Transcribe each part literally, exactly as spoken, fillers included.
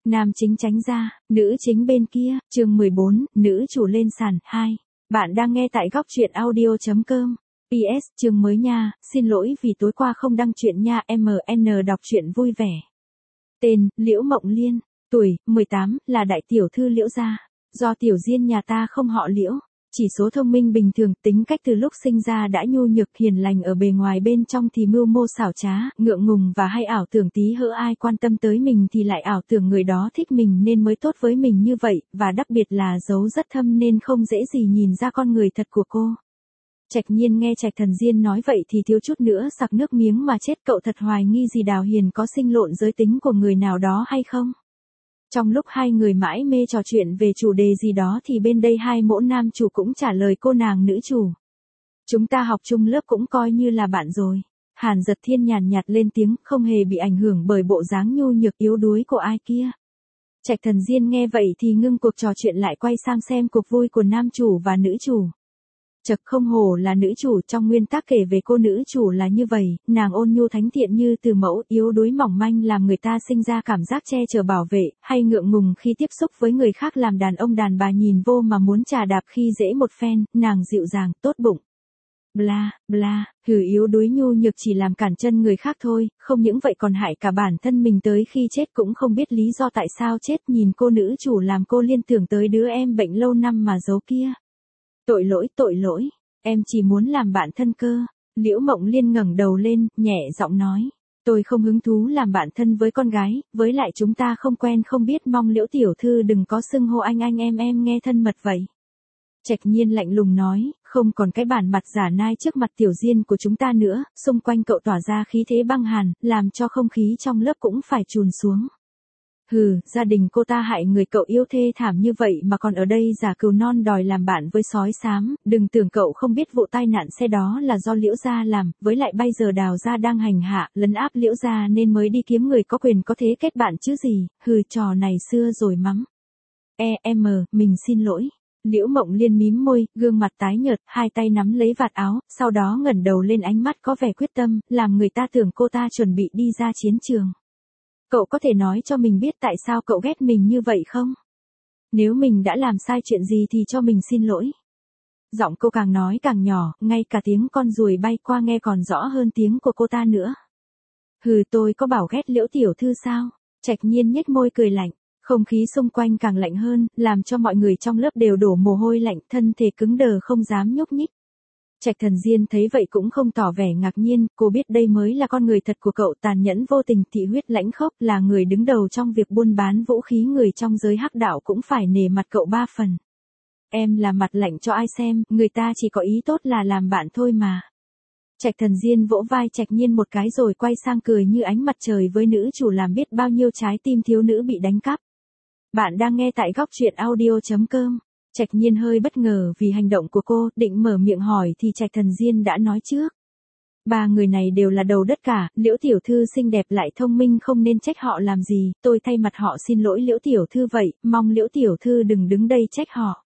Nam chính tránh ra, nữ chính bên kia, chương mười bốn, nữ chủ lên sàn, hai. Bạn đang nghe tại góc truyện audio chấm com. pê ét chương mới nha, xin lỗi vì tối qua không đăng chuyện nha, em en đọc truyện vui vẻ. Tên, Liễu Mộng Liên, tuổi, mười tám, là đại tiểu thư Liễu gia. Do tiểu diên nhà ta không họ Liễu, chỉ số thông minh bình thường, tính cách từ lúc sinh ra đã nhu nhược hiền lành, ở bề ngoài bên trong thì mưu mô xảo trá, ngượng ngùng và hay ảo tưởng tí hỡ ai quan tâm tới mình thì lại ảo tưởng người đó thích mình nên mới tốt với mình như vậy, và đặc biệt là giấu rất thâm nên không dễ gì nhìn ra con người thật của cô. Trạch Nhiên nghe Trạch Thần Diên nói vậy thì thiếu chút nữa sặc nước miếng mà chết, cậu thật hoài nghi gì Đào Hiền có sinh lộn giới tính của người nào đó hay không? Trong lúc hai người mãi mê trò chuyện về chủ đề gì đó thì bên đây hai mỗ nam chủ cũng trả lời cô nàng nữ chủ. Chúng ta học chung lớp cũng coi như là bạn rồi. Hàn Giật Thiên nhàn nhạt lên tiếng, không hề bị ảnh hưởng bởi bộ dáng nhu nhược yếu đuối của ai kia. Trạch Thần Diên nghe vậy thì ngưng cuộc trò chuyện lại quay sang xem cuộc vui của nam chủ và nữ chủ. Chật, không hổ là nữ chủ, trong nguyên tắc kể về cô nữ chủ là như vậy, nàng ôn nhu thánh thiện như từ mẫu, yếu đuối mỏng manh làm người ta sinh ra cảm giác che chở bảo vệ, hay ngượng ngùng khi tiếp xúc với người khác, làm đàn ông đàn bà nhìn vô mà muốn trà đạp khi dễ một phen, nàng dịu dàng, tốt bụng. Bla, bla, hừ, yếu đuối nhu nhược chỉ làm cản chân người khác thôi, không những vậy còn hại cả bản thân mình, tới khi chết cũng không biết lý do tại sao chết. Nhìn cô nữ chủ làm cô liên tưởng tới đứa em bệnh lâu năm mà giấu kia. Tội lỗi, tội lỗi, em chỉ muốn làm bạn thân cơ. Liễu Mộng Liên ngẩng đầu lên, nhẹ giọng nói. Tôi không hứng thú làm bạn thân với con gái, với lại chúng ta không quen không biết, mong Liễu tiểu thư đừng có xưng hô anh anh em em nghe thân mật vậy. Trạch Nhiên lạnh lùng nói, không còn cái bản mặt giả nai trước mặt tiểu diên của chúng ta nữa. Xung quanh cậu tỏa ra khí thế băng hàn, làm cho không khí trong lớp cũng phải trùn xuống. Hừ, gia đình cô ta hại người cậu yêu thê thảm như vậy mà còn ở đây giả cừu non đòi làm bạn với sói xám, đừng tưởng cậu không biết vụ tai nạn xe đó là do Liễu gia làm, với lại bây giờ Đào gia đang hành hạ, lấn áp Liễu gia nên mới đi kiếm người có quyền có thế kết bạn chứ gì, hừ, trò này xưa rồi mắm. E, em, mình xin lỗi. Liễu Mộng Liên mím môi, gương mặt tái nhợt, hai tay nắm lấy vạt áo, sau đó ngẩng đầu lên, ánh mắt có vẻ quyết tâm, làm người ta tưởng cô ta chuẩn bị đi ra chiến trường. Cậu có thể nói cho mình biết tại sao cậu ghét mình như vậy không? Nếu mình đã làm sai chuyện gì thì cho mình xin lỗi. Giọng cô càng nói càng nhỏ, ngay cả tiếng con ruồi bay qua nghe còn rõ hơn tiếng của cô ta nữa. Hừ, tôi có bảo ghét Liễu tiểu thư sao? Trạch Nhiên nhếch môi cười lạnh. Không khí xung quanh càng lạnh hơn, làm cho mọi người trong lớp đều đổ mồ hôi lạnh, thân thể cứng đờ không dám nhúc nhích. Trạch Thần Diên thấy vậy cũng không tỏ vẻ ngạc nhiên, cô biết đây mới là con người thật của cậu, tàn nhẫn vô tình, thị huyết lãnh khốc, là người đứng đầu trong việc buôn bán vũ khí, người trong giới hắc đạo cũng phải nể mặt cậu ba phần. Em là mặt lạnh cho ai xem, người ta chỉ có ý tốt là làm bạn thôi mà. Trạch Thần Diên vỗ vai Trạch Nhiên một cái rồi quay sang cười như ánh mặt trời với nữ chủ, làm biết bao nhiêu trái tim thiếu nữ bị đánh cắp. Bạn đang nghe tại góc truyện audio chấm com. Trạch Nhiên hơi bất ngờ vì hành động của cô, định mở miệng hỏi thì Trạch Thần Diên đã nói trước. Ba người này đều là đầu đất cả, Liễu tiểu thư xinh đẹp lại thông minh, không nên trách họ làm gì, tôi thay mặt họ xin lỗi Liễu tiểu thư vậy, mong Liễu tiểu thư đừng đứng đây trách họ.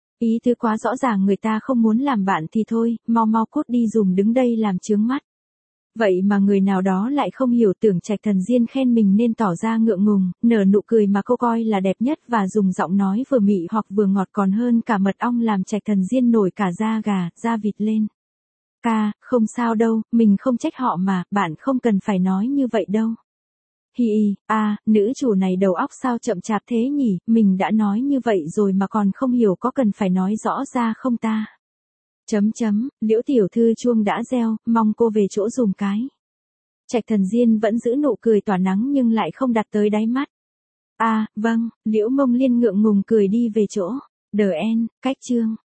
Ý tứ quá rõ ràng, người ta không muốn làm bạn thì thôi, mau mau cút đi, dùm đứng đây làm chướng mắt. Vậy mà người nào đó lại không hiểu, tưởng Trạch Thần Diên khen mình nên tỏ ra ngượng ngùng, nở nụ cười mà cô coi là đẹp nhất và dùng giọng nói vừa mị hoặc vừa ngọt còn hơn cả mật ong, làm Trạch Thần Diên nổi cả da gà, da vịt lên. Ca, không sao đâu, mình không trách họ mà, bạn không cần phải nói như vậy đâu. Hi hi, à, nữ chủ này đầu óc sao chậm chạp thế nhỉ, mình đã nói như vậy rồi mà còn không hiểu, có cần phải nói rõ ra không ta? Chấm chấm, Liễu tiểu thư chuông đã reo, mong cô về chỗ dùm cái. Trạch Thần Diên vẫn giữ nụ cười tỏa nắng nhưng lại không đặt tới đáy mắt. À, vâng, Liễu Mộng Liên ngượng ngùng cười đi về chỗ. Đờ en, cách chương.